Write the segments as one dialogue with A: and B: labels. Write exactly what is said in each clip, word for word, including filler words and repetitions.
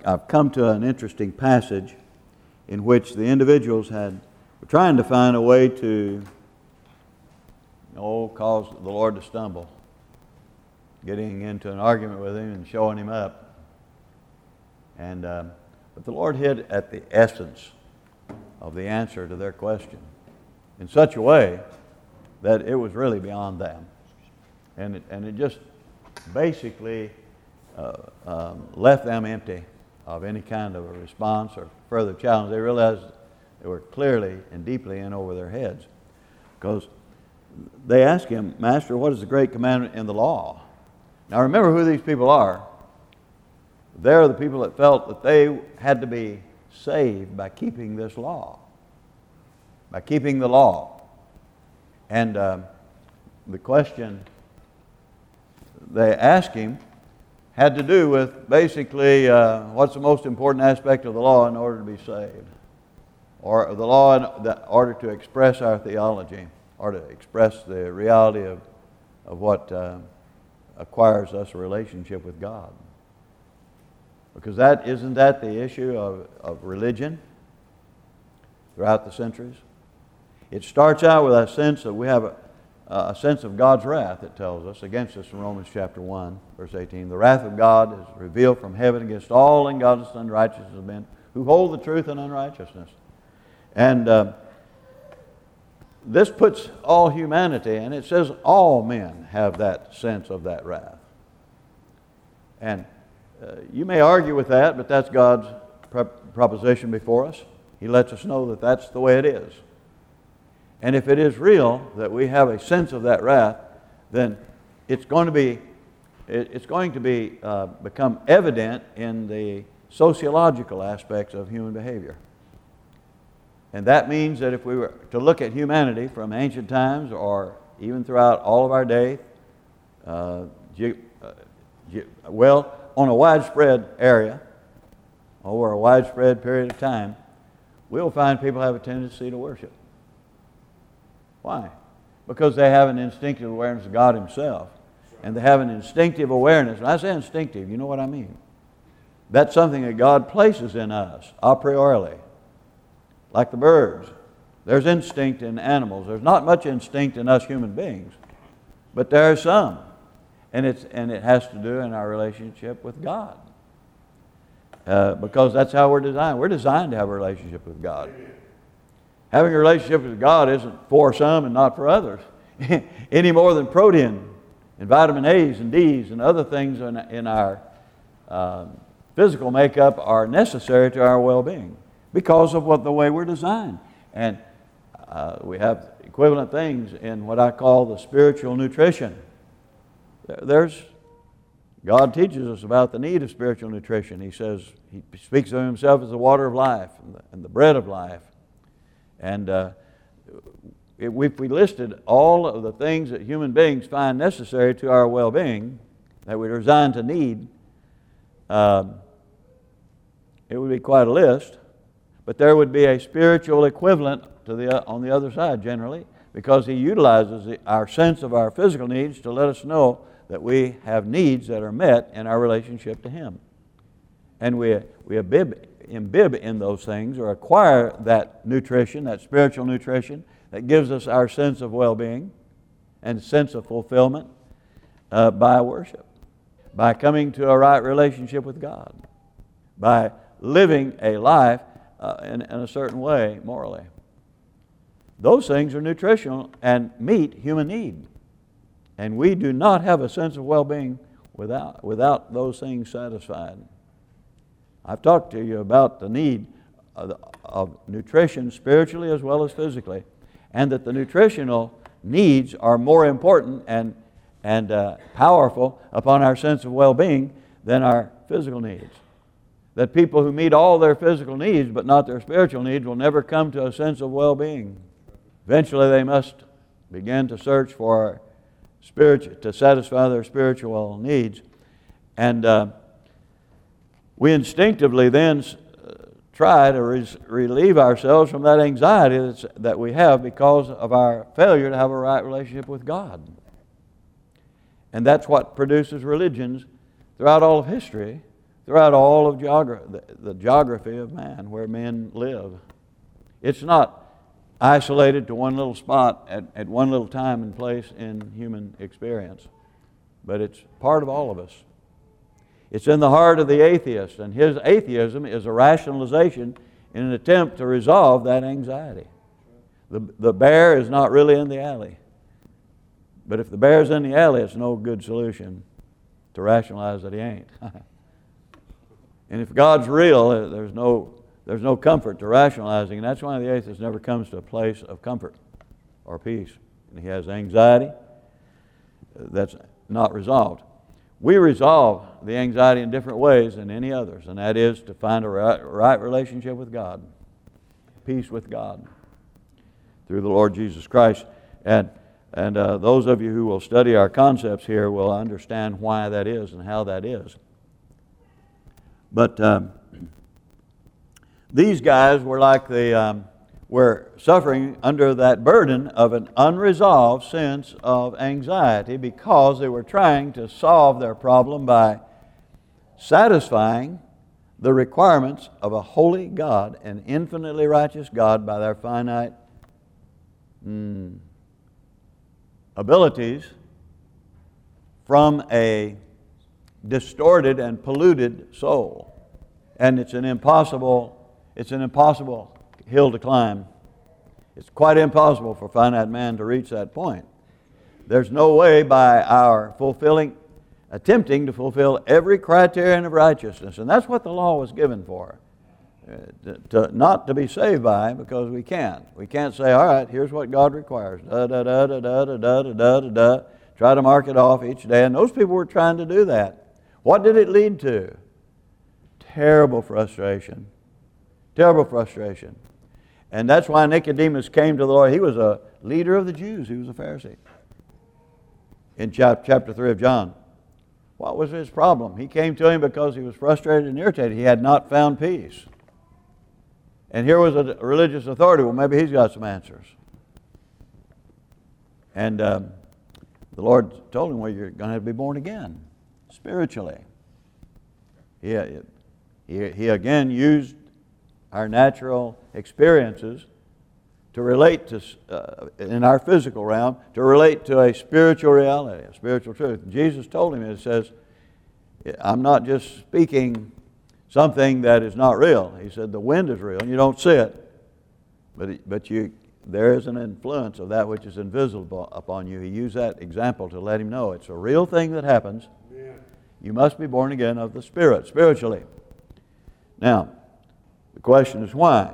A: I've come to an interesting passage in which the individuals had were trying to find a way to oh, cause the Lord to stumble, getting into an argument with him and showing him up. And uh, but the Lord hit at the essence of the answer to their question in such a way that it was really beyond them. And it, and it just basically uh, um, left them empty of any kind of a response or further challenge. They realized they were clearly and deeply in over their heads, because they asked him, Master, what is the great commandment in the law? Now remember who these people are. They're the people that felt that they had to be saved by keeping this law, by keeping the law. And uh, the question they asked him had to do with basically uh, what's the most important aspect of the law in order to be saved, or the law in the, order to express our theology, or to express the reality of, of what uh, acquires us a relationship with God. Because that isn't that the issue of, of religion throughout the centuries? It starts out with a sense that we have a, a sense of God's wrath, it tells us, against us in Romans chapter one, verse eighteen. The wrath of God is revealed from heaven against all ungodliness and unrighteousness of men who hold the truth in unrighteousness. And uh, this puts all humanity, and it says all men have that sense of that wrath. And uh, you may argue with that, but that's God's pre- proposition before us. He lets us know that that's the way it is. And if it is real that we have a sense of that wrath, then it's going to be it, it's going to be uh, become evident in the sociological aspects of human behavior. And that means that if we were to look at humanity from ancient times or even throughout all of our day, uh, ge- uh, ge- well, on a widespread area, over a widespread period of time, we'll find people have a tendency to worship. Why? Because they have an instinctive awareness of God Himself. And they have an instinctive awareness. When I say instinctive, you know what I mean. That's something that God places in us, a priori. Like the birds. There's instinct in animals. There's not much instinct in us human beings, but there is some. And it's and it has to do in our relationship with God. Uh, because that's how we're designed. We're designed to have a relationship with God. Having a relationship with God isn't for some and not for others. Any more than protein and vitamin A's and D's and other things in, in our uh, physical makeup are necessary to our well-being, because of what the way we're designed. And uh, we have equivalent things in what I call the spiritual nutrition. There, there's, God teaches us about the need of spiritual nutrition. He says, He speaks of Himself as the water of life and the, and the bread of life. And uh, if we listed all of the things that human beings find necessary to our well-being, that we're designed to need, um, it would be quite a list. But there would be a spiritual equivalent to the on the other side generally, because He utilizes the, our sense of our physical needs to let us know that we have needs that are met in our relationship to Him. And we we imbibe, imbibe in those things, or acquire that nutrition, that spiritual nutrition that gives us our sense of well-being and sense of fulfillment uh, by worship, by coming to a right relationship with God, by living a life Uh, in, in a certain way, morally. Those things are nutritional and meet human need. And we do not have a sense of well-being without, without those things satisfied. I've talked to you about the need of, of nutrition spiritually as well as physically, and that the nutritional needs are more important and, and uh, powerful upon our sense of well-being than our physical needs. That people who meet all their physical needs but not their spiritual needs will never come to a sense of well-being. Eventually they must begin to search for spiritual, to satisfy their spiritual needs. And uh, we instinctively then uh, try to re- relieve ourselves from that anxiety that's, that we have because of our failure to have a right relationship with God. And that's what produces religions throughout all of history, throughout all of geogra- the, the geography of man, where men live. It's not isolated to one little spot at, at one little time and place in human experience, but it's part of all of us. It's in the heart of the atheist, and his atheism is a rationalization in an attempt to resolve that anxiety. The, the bear is not really in the alley. But if the bear's in the alley, it's no good solution to rationalize that he ain't. And if God's real, there's no, there's no comfort to rationalizing. And that's why the atheist never comes to a place of comfort or peace. And he has anxiety that's not resolved. We resolve the anxiety in different ways than any others, and that is to find a right, right relationship with God, peace with God, through the Lord Jesus Christ. And, and uh, those of you who will study our concepts here will understand why that is and how that is. But um, these guys were like the... Um, were suffering under that burden of an unresolved sense of anxiety because they were trying to solve their problem by satisfying the requirements of a holy God, an infinitely righteous God, by their finite mm, abilities from a distorted and polluted soul. And it's an impossible, it's an impossible hill to climb. It's quite impossible for finite man to reach that point. There's no way by our fulfilling, attempting to fulfill every criterion of righteousness, and that's what the law was given for. Uh, to, to, not to be saved by, because we can't. We can't say, all right, here's what God requires. Da da da da da da da da da da da. Try to mark it off each day, and those people were trying to do that. What did it lead to? Terrible frustration. Terrible frustration. And that's why Nicodemus came to the Lord. He was a leader of the Jews. He was a Pharisee. In chapter three of John. What was his problem? He came to him because he was frustrated and irritated. He had not found peace. And here was a religious authority. Well, maybe he's got some answers. And um, the Lord told him, well, you're going to have to be born again, spiritually. He, he, he again used our natural experiences to relate to, uh, in our physical realm, to relate to a spiritual reality, a spiritual truth. Jesus told him, it says, I'm not just speaking something that is not real. He said, the wind is real, and you don't see it, but, but you, there is an influence of that which is invisible upon you. He used that example to let him know it's a real thing that happens. Amen. You must be born again of the Spirit, spiritually. Now, the question is why?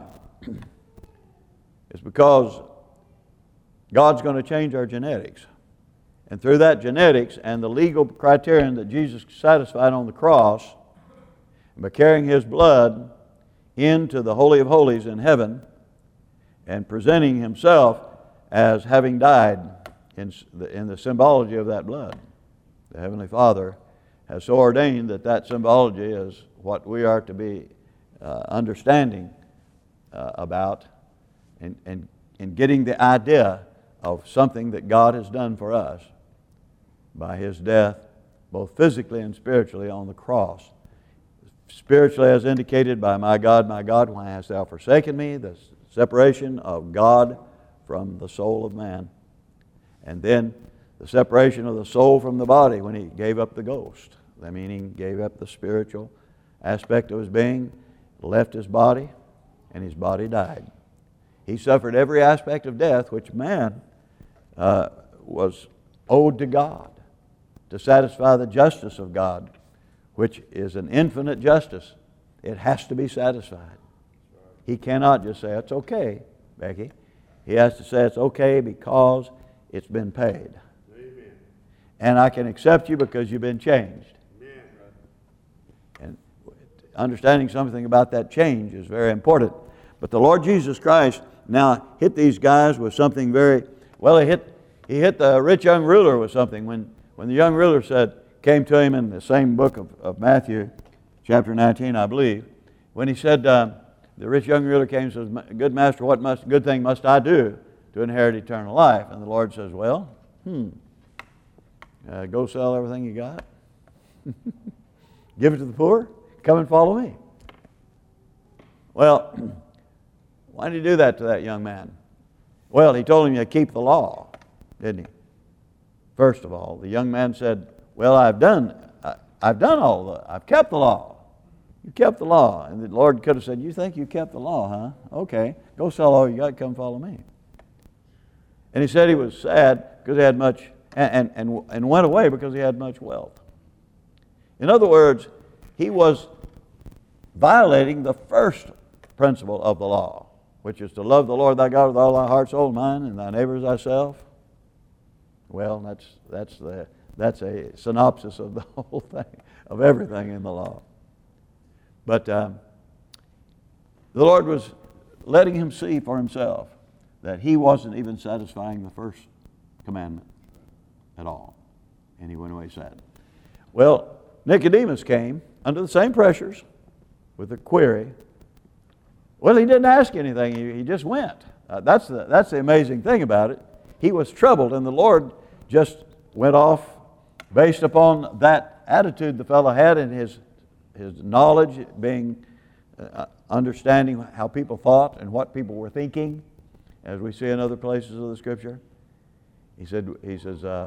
A: It's because God's going to change our genetics. And through that genetics and the legal criterion that Jesus satisfied on the cross, by carrying His blood into the Holy of Holies in heaven and presenting Himself as having died in the, in the symbology of that blood, the Heavenly Father has so ordained that that symbology is what we are to be Uh, understanding uh, about and, and, and getting the idea of something that God has done for us by His death, both physically and spiritually on the cross. Spiritually, as indicated by my God, my God, why hast thou forsaken me? The separation of God from the soul of man. And then the separation of the soul from the body when He gave up the ghost. That meaning gave up the spiritual aspect of His being, left His body, and His body died. He suffered every aspect of death which man uh, was owed to God to satisfy the justice of God, which is an infinite justice. It has to be satisfied. He cannot just say, it's okay, Becky. He has to say it's okay because it's been paid. Amen. And I can accept you because you've been changed. And understanding something about that change is very important. But the Lord Jesus Christ now hit these guys with something very, well, he hit he hit the rich young ruler with something. When, when the young ruler said, came to him in the same book of, of Matthew, chapter nineteen, I believe, when he said, uh, the rich young ruler came and says, good master, what must good thing must I do to inherit eternal life? And the Lord says, well, hmm, uh, go sell everything you got. Give it to the poor. Come and follow me. Well, why did he do that to that young man? Well, he told him to keep the law, didn't he? First of all, the young man said, well, I've done, I, I've done all the, I've kept the law. You kept the law. And the Lord could have said, you think you kept the law, huh? Okay, go sell all you got, come follow me. And he said he was sad because he had much, and, and, and went away because he had much wealth. In other words, he was violating the first principle of the law, which is to love the Lord thy God with all thy heart, soul, and mind, and thy neighbor as thyself. Well, that's that's the that's a synopsis of the whole thing, of everything in the law. But um, the Lord was letting him see for himself that he wasn't even satisfying the first commandment at all, and he went away sad. Well, Nicodemus came under the same pressures with a query. Well, he didn't ask anything. He, he just went. Uh, that's the that's the amazing thing about it. He was troubled, and the Lord just went off based upon that attitude the fellow had and his his knowledge, being uh, understanding how people thought and what people were thinking, as we see in other places of the Scripture. He said, he says, uh,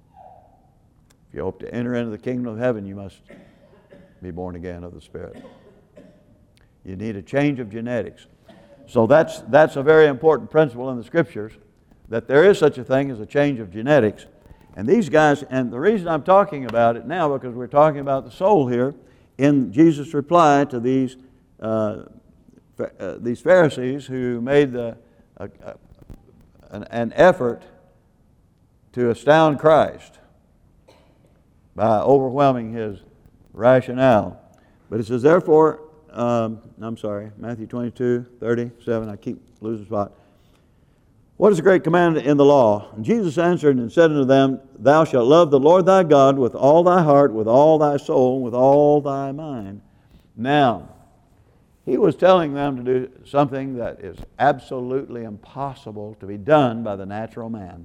A: if you hope to enter into the kingdom of heaven, you must be born again of the Spirit. You need a change of genetics. So that's that's a very important principle in the Scriptures, that there is such a thing as a change of genetics. And these guys, and the reason I'm talking about it now, because we're talking about the soul here, in Jesus' reply to these uh, uh, these Pharisees who made the, uh, uh, an, an effort to astound Christ by overwhelming his rationale. But it says, therefore, um, I'm sorry, Matthew twenty-two, thirty-seven, I keep losing spot. What is the great commandment in the law? And Jesus answered and said unto them, thou shalt love the Lord thy God with all thy heart, with all thy soul, with all thy mind. Now, he was telling them to do something that is absolutely impossible to be done by the natural man.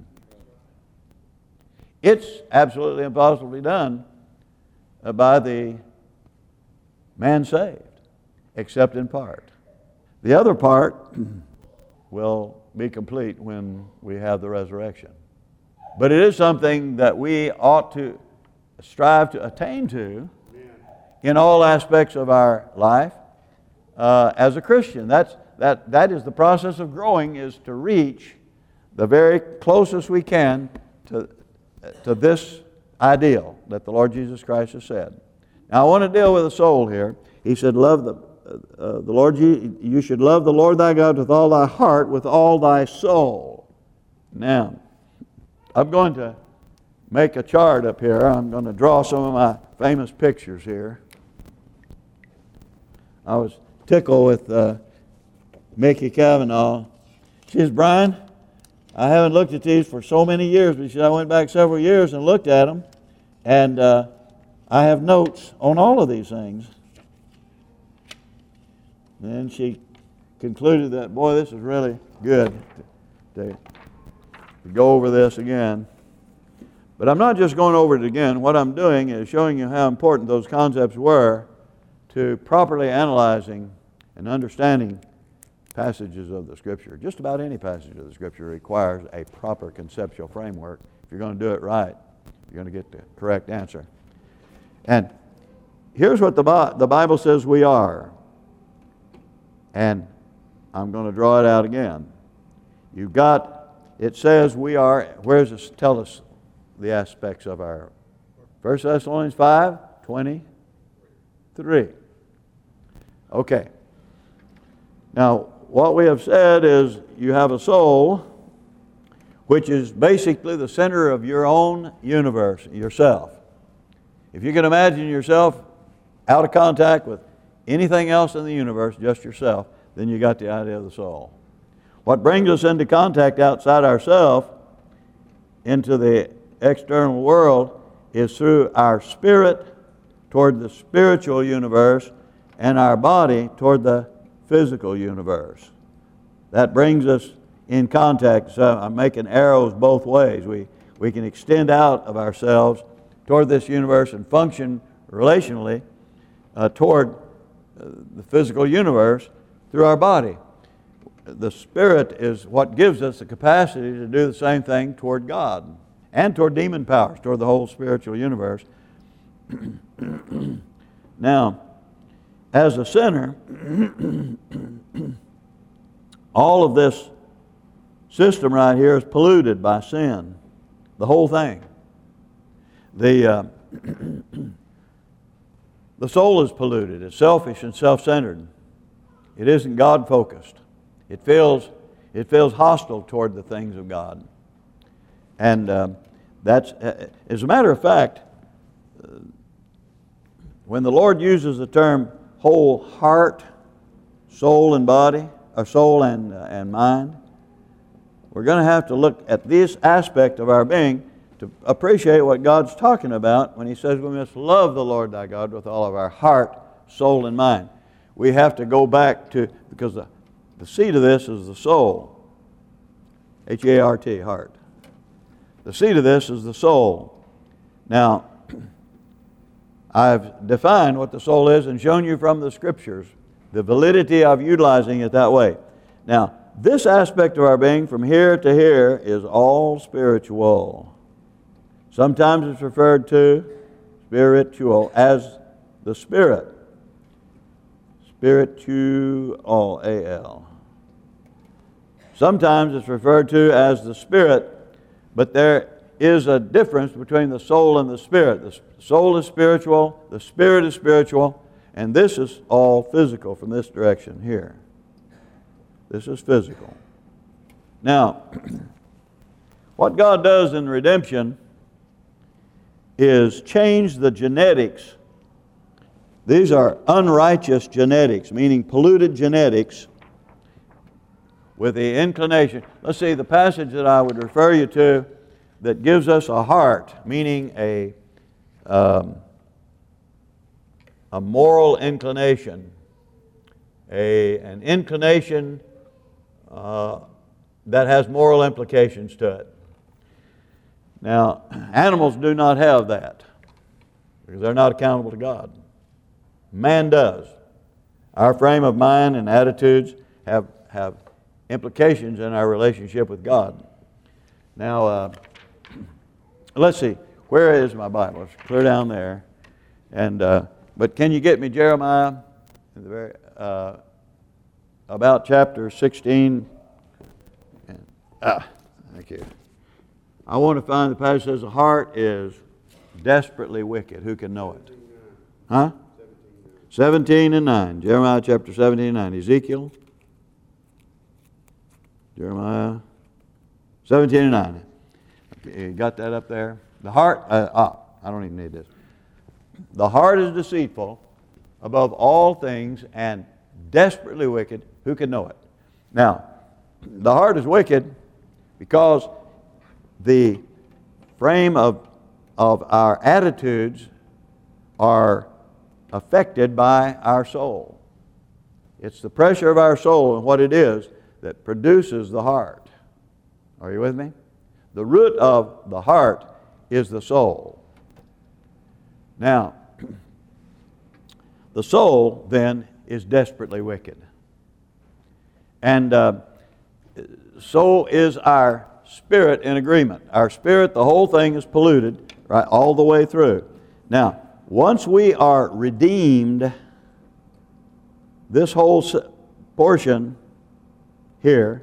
A: It's absolutely impossible to be done by the man saved, except in part. The other part will be complete when we have the resurrection. But it is something that we ought to strive to attain to in all aspects of our life uh, as a Christian. That's, that, that is the process of growing, is to reach the very closest we can to, to this ideal that the Lord Jesus Christ has said. Now I want to deal with the soul here. He said, love the Uh, the Lord, you, you should love the Lord thy God with all thy heart, with all thy soul. Now, I'm going to make a chart up here. I'm going to draw some of my famous pictures here. I was tickled with uh, Mickey Cavanaugh. She says, Brian, I haven't looked at these for so many years, but she said, I went back several years and looked at them, and uh, I have notes on all of these things. Then she concluded that, boy, this is really good to, to, to go over this again. But I'm not just going over it again. What I'm doing is showing you how important those concepts were to properly analyzing and understanding passages of the Scripture. Just about any passage of the Scripture requires a proper conceptual framework. If you're going to do it right, you're going to get the correct answer. And here's what the, the Bible says we are. And I'm going to draw it out again. You've got, it says we are, where does it tell us the aspects of our, First Thessalonians five, twenty-three. Okay. Now, what we have said is you have a soul, which is basically the center of your own universe, yourself. If you can imagine yourself out of contact with anything else in the universe, just yourself, then you got the idea of the soul. What brings us into contact outside ourselves, into the external world, is through our spirit toward the spiritual universe and our body toward the physical universe. That brings us in contact. So I'm making arrows both ways. We, we can extend out of ourselves toward this universe and function relationally uh, toward uh, the physical universe through our body. The Spirit is what gives us the capacity to do the same thing toward God and toward demon powers, toward the whole spiritual universe. Now, as a sinner, all of this system right here is polluted by sin. The whole thing. The, uh, the soul is polluted. It's selfish and self-centered. It isn't God-focused. It feels, it feels hostile toward the things of God. And uh, that's, uh, as a matter of fact, uh, when the Lord uses the term whole heart, soul and body, or soul and, uh, and mind, we're going to have to look at this aspect of our being to appreciate what God's talking about when He says we must love the Lord thy God with all of our heart, soul, and mind. We have to go back to, because the, the seat of this is the soul. H E A R T, heart. The seat of this is the soul. Now, I've defined what the soul is and shown you from the Scriptures the validity of utilizing it that way. Now, this aspect of our being from here to here is all spiritual. Sometimes it's referred to, spiritual, as the Spirit. Spiritual, A L. Sometimes it's referred to as the Spirit, but there is a difference between the soul and the Spirit. The soul is spiritual, the Spirit is spiritual, and this is all physical from this direction here. This is physical. Now, what God does in redemption is change the genetics. These are unrighteous genetics, meaning polluted genetics, with the inclination. Let's see, the passage that I would refer you to that gives us a heart, meaning a, um, a moral inclination, a, an inclination uh, that has moral implications to it. Now, animals do not have that because they're not accountable to God. Man does. Our frame of mind and attitudes have, have implications in our relationship with God. Now, uh, let's see. Where is my Bible? It's clear down there. And uh, but can you get me Jeremiah, in the very, uh, about chapter sixteen? And, ah, thank you. I want to find the passage that says the heart is desperately wicked. Who can know it? Huh? seventeen and nine. Jeremiah chapter seventeen and nine. Ezekiel. Jeremiah seventeen and nine. You got that up there? The heart, uh, ah, I don't even need this. The heart is deceitful above all things and desperately wicked. Who can know it? Now, the heart is wicked because the frame of, of our attitudes are affected by our soul. It's the pressure of our soul and what it is that produces the heart. Are you with me? The root of the heart is the soul. Now, the soul then is desperately wicked. And uh, so is our spirit in agreement. Our spirit, the whole thing is polluted, right, all the way through. Now, once we are redeemed, this whole portion here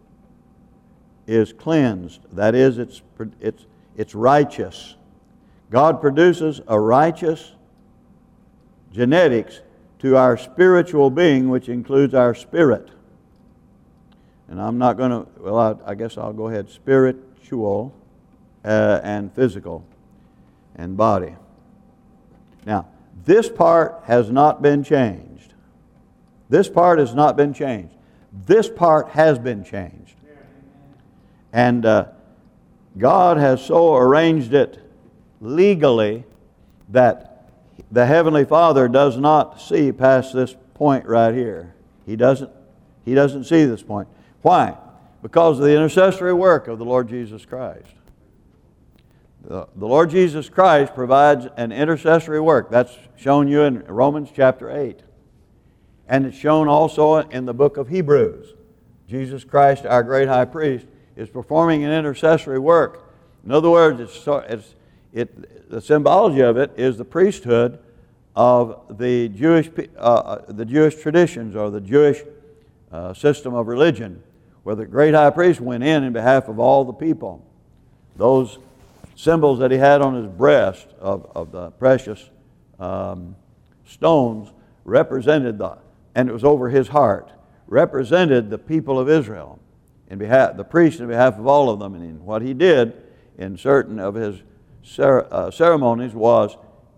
A: is cleansed. That is, it's, it's, it's righteous. God produces a righteous genetics to our spiritual being, which includes our spirit. And I'm not going to, well, I, I guess I'll go ahead, spiritual uh, and physical and body. Now, this part has not been changed. This part has not been changed. This part has been changed. And uh, God has so arranged it legally that the Heavenly Father does not see past this point right here. He doesn't, he doesn't see this point. Why? Because of the intercessory work of the Lord Jesus Christ. The, the Lord Jesus Christ provides an intercessory work. That's shown you in Romans chapter eight. And it's shown also in the book of Hebrews. Jesus Christ, our great high priest, is performing an intercessory work. In other words, it's, it's, it, the symbology of it is the priesthood of the Jewish, uh, the Jewish traditions or the Jewish uh, system of religion, where the great high priest went in in behalf of all the people. Those symbols that he had on his breast of, of the precious um, stones represented the, and it was over his heart, represented the people of Israel, in behalf, the priest in behalf of all of them. And in what he did in certain of his cer- uh, ceremonies was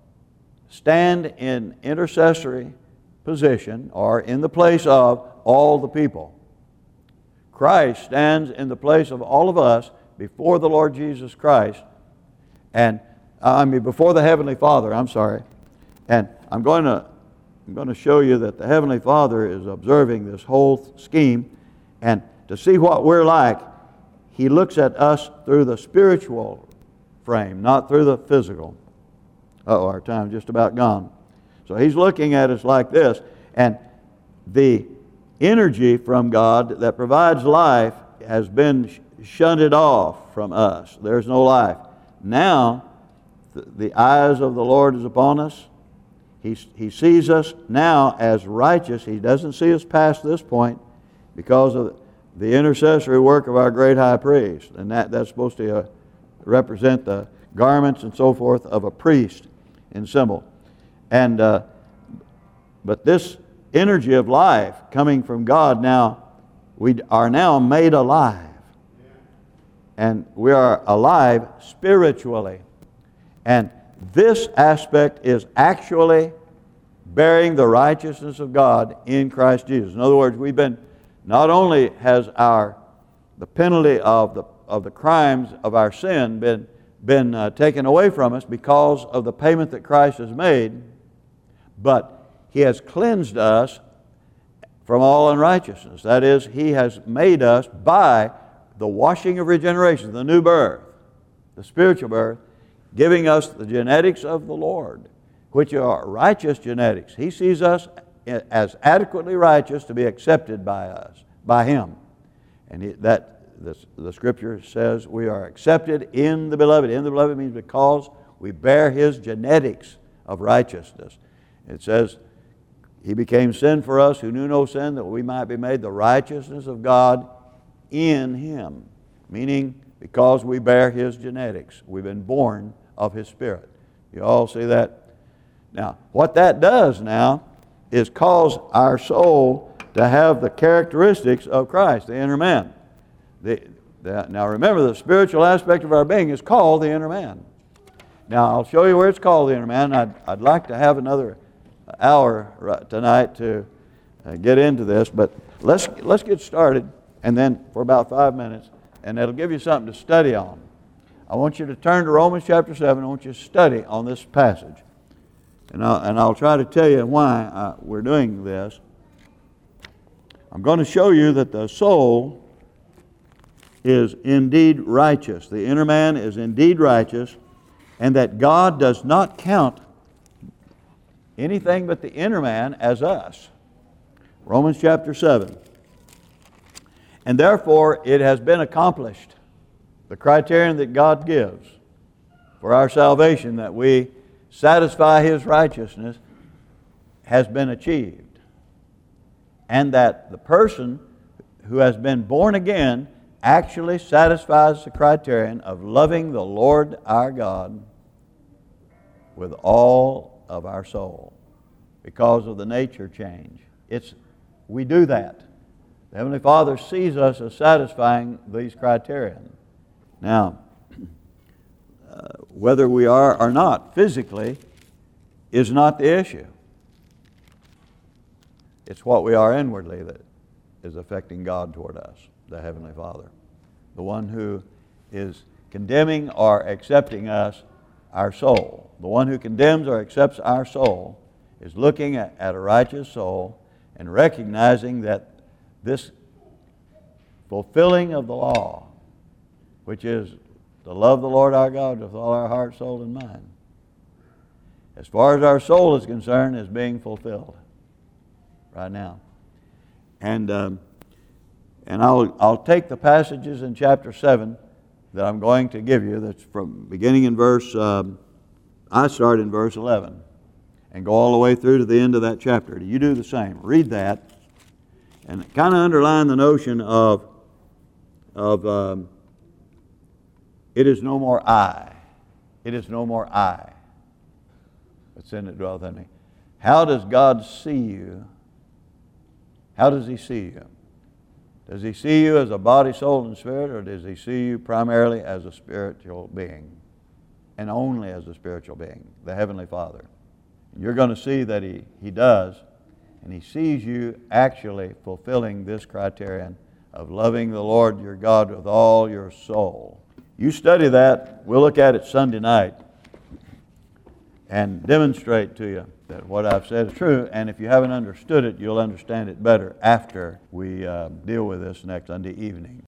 A: stand in intercessory position or in the place of all the people. Christ stands in the place of all of us before the Lord Jesus Christ, and I mean before the Heavenly Father, I'm sorry. And I'm going to I'm going to show you that the Heavenly Father is observing this whole scheme, and to see what we're like, He looks at us through the spiritual frame, not through the physical. Uh-oh, our time's just about gone. So He's looking at us like this, and the energy from God that provides life has been shunted off from us. There's no life. Now, th- the eyes of the Lord is upon us. He, he sees us now as righteous. He doesn't see us past this point because of the intercessory work of our great high priest. And that, that's supposed to uh, represent the garments and so forth of a priest in symbol. And uh, but this energy of life coming from God now, we are now made alive. And we are alive spiritually. And this aspect is actually bearing the righteousness of God in Christ Jesus. In other words, we've been, not only has our, the penalty of the, of the crimes of our sin been, been uh, taken away from us because of the payment that Christ has made, but He has cleansed us from all unrighteousness. That is, He has made us by the washing of regeneration, the new birth, the spiritual birth, giving us the genetics of the Lord, which are righteous genetics. He sees us as adequately righteous to be accepted by us, by Him. And he, that the, the Scripture says we are accepted in the Beloved. In the Beloved means because we bear His genetics of righteousness. It says, He became sin for us who knew no sin, that we might be made the righteousness of God in Him. Meaning, because we bear His genetics. We've been born of His Spirit. You all see that? Now, what that does now is cause our soul to have the characteristics of Christ, the inner man. The, the, now remember, the spiritual aspect of our being is called the inner man. Now, I'll show you where it's called the inner man. I'd, I'd like to have another hour tonight to uh, get into this, but let's, let's get started, and then for about five minutes, and it'll give you something to study on. I want you to turn to Romans chapter seven. I want you to study on this passage. And I'll, and I'll try to tell you why uh, we're doing this. I'm going to show you that the soul is indeed righteous. The inner man is indeed righteous, and that God does not count anything but the inner man as us. Romans chapter seven. And therefore it has been accomplished. The criterion that God gives for our salvation, that we satisfy His righteousness, has been achieved. And that the person who has been born again actually satisfies the criterion of loving the Lord our God with all of our soul because of the nature change. It's, we do that. The Heavenly Father sees us as satisfying these criteria. Now, uh, whether we are or not physically is not the issue. It's what we are inwardly that is affecting God toward us, the Heavenly Father. The one who is condemning or accepting us, our soul. The one who condemns or accepts our soul is looking at, at a righteous soul and recognizing that this fulfilling of the law, which is to love the Lord our God with all our heart, soul, and mind. As far as our soul is concerned, is being fulfilled right now. And um, and I'll I'll take the passages in chapter seven that I'm going to give you. That's from beginning in verse. Um, I start in verse eleven, and go all the way through to the end of that chapter. You do the same. Read that, and kind of underline the notion of of um, it is no more I. It is no more I. But sin that dwelleth in me. How does God see you? How does He see you? Does He see you as a body, soul, and spirit, or does He see you primarily as a spiritual being? And only as a spiritual being, the Heavenly Father. You're going to see that He, he does, and He sees you actually fulfilling this criterion of loving the Lord your God with all your soul. You study that. We'll look at it Sunday night and demonstrate to you that what I've said is true. And if you haven't understood it, you'll understand it better after we uh, deal with this next Sunday evening.